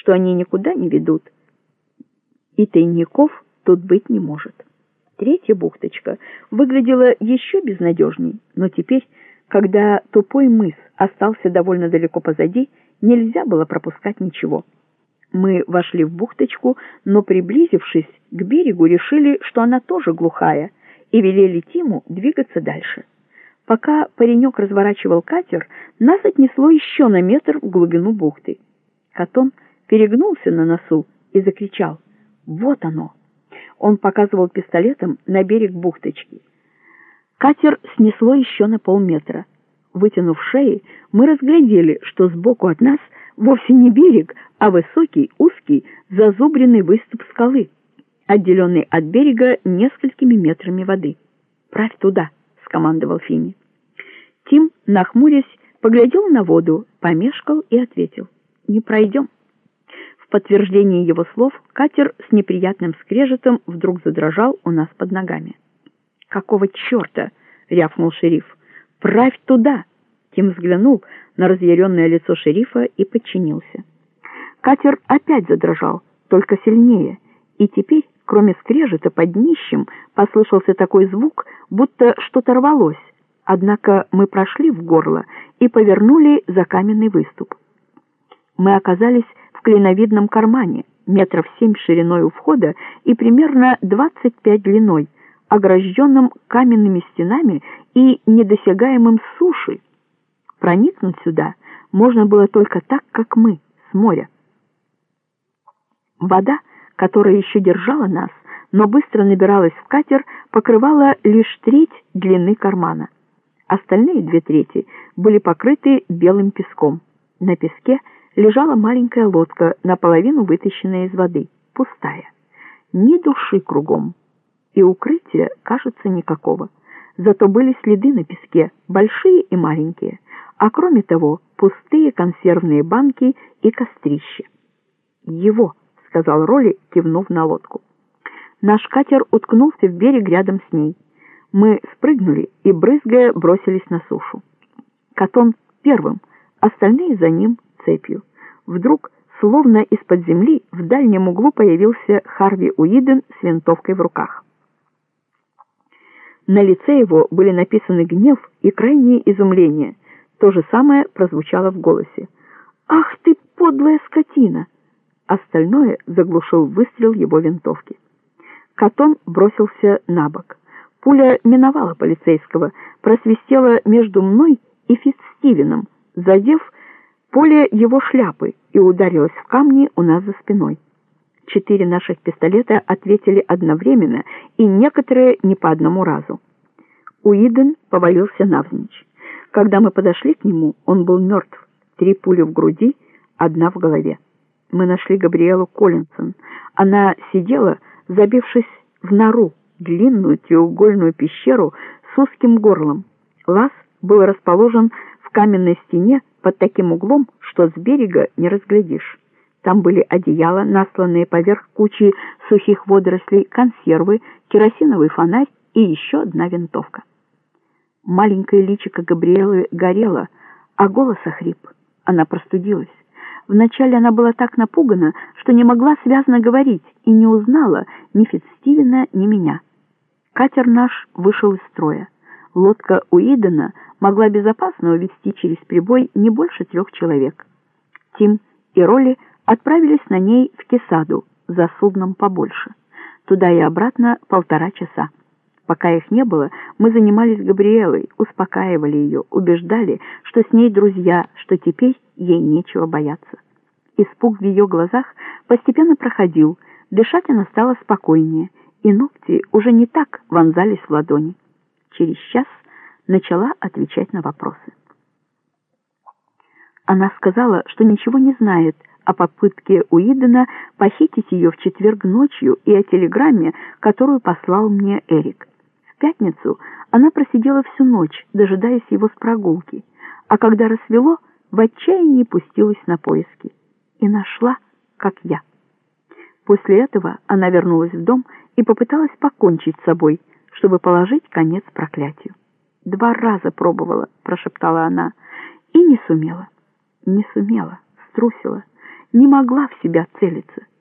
что они никуда не ведут, и тайников тут быть не может. Третья бухточка выглядела еще безнадежней, но теперь, когда тупой мыс остался довольно далеко позади, нельзя было пропускать ничего. Мы вошли в бухточку, но, приблизившись к берегу, решили, что она тоже глухая, и велели Тиму двигаться дальше. Пока паренек разворачивал катер, нас отнесло еще на метр в глубину бухты. Катон перегнулся на носу и закричал: «Вот оно!» Он показывал пистолетом на берег бухточки. Катер снесло еще на полметра. Вытянув шеи, мы разглядели, что сбоку от нас вовсе не берег, а высокий, узкий, зазубренный выступ скалы, отделенный от берега несколькими метрами воды. «Правь туда!» — скомандовал Финни. Тим, нахмурясь, поглядел на воду, помешкал и ответил: «Не пройдем». В подтверждение его слов катер с неприятным скрежетом вдруг задрожал у нас под ногами. «Какого черта?» — рявкнул шериф. «Правь туда!» Тим взглянул на разъяренное лицо шерифа и подчинился. Катер опять задрожал, только сильнее, и теперь, кроме скрежета под днищем, послышался такой звук, будто что-то рвалось. Однако мы прошли в горло и повернули за каменный выступ. Мы оказались в клиновидном кармане, метров 7 шириной у входа и примерно 25 длиной, огражденном каменными стенами и недосягаемым с суши. Проникнуть сюда можно было только так, как мы, с моря. Вода, которая еще держала нас, но быстро набиралась в катер, покрывала лишь треть длины кармана. Остальные 2/3 были покрыты белым песком. На песке лежала маленькая лодка, наполовину вытащенная из воды, пустая. Ни души кругом. И укрытия, кажется, никакого. Зато были следы на песке, большие и маленькие, а кроме того, пустые консервные банки и кострища. «Его», — сказал Роли, кивнув на лодку. Наш катер уткнулся в берег рядом с ней. Мы спрыгнули и, брызгая, бросились на сушу. Катон первым, остальные за ним цепью. Вдруг, словно из-под земли, в дальнем углу появился Харви Уиден с винтовкой в руках. На лице его были написаны гнев и крайнее изумление. То же самое прозвучало в голосе. «Ах ты, подлая скотина!» Остальное заглушил выстрел его винтовки. Катон бросился на бок. Пуля миновала полицейского, просвистела между мной и Фитцстивеном, задев поле его шляпы, и ударилась в камни у нас за спиной. 4 наших пистолета ответили одновременно, и некоторые не по одному разу. Уиден повалился навзничь. Когда мы подошли к нему, он был мертв. 3 пули в груди, 1 в голове. Мы нашли Габриэлу Коллинсон. Она сидела, забившись в нору, длинную треугольную пещеру с узким горлом. Лаз был расположен в каменной стене под таким углом, что с берега не разглядишь. Там были одеяла, насланные поверх кучи сухих водорослей, консервы, керосиновый фонарь и еще 1 винтовка. Маленькое личико Габриэлы горело, а голос охрип. Она простудилась. Вначале она была так напугана, что не могла связно говорить и не узнала ни Фитцстивена, ни меня. Катер наш вышел из строя. Лодка Уидена могла безопасно увезти через прибой не больше 3 человек. Тим и Роли отправились на ней в Кесаду за судном побольше. Туда и обратно 1,5 часа. Пока их не было, мы занимались Габриэлой, успокаивали ее, убеждали, что с ней друзья, что теперь ей нечего бояться. Испуг в ее глазах постепенно проходил, дышать она стала спокойнее, и ногти уже не так вонзались в ладони. Через час начала отвечать на вопросы. Она сказала, что ничего не знает о попытке Уидена похитить ее в четверг ночью и о телеграмме, которую послал мне Эрик. В пятницу она просидела всю ночь, дожидаясь его с прогулки, а когда рассвело, в отчаянии пустилась на поиски. И нашла, как я. После этого она вернулась в дом и попыталась покончить с собой, чтобы положить конец проклятию. 2 раза пробовала, прошептала она, и не сумела. Не сумела, струсила. не могла в себя целиться.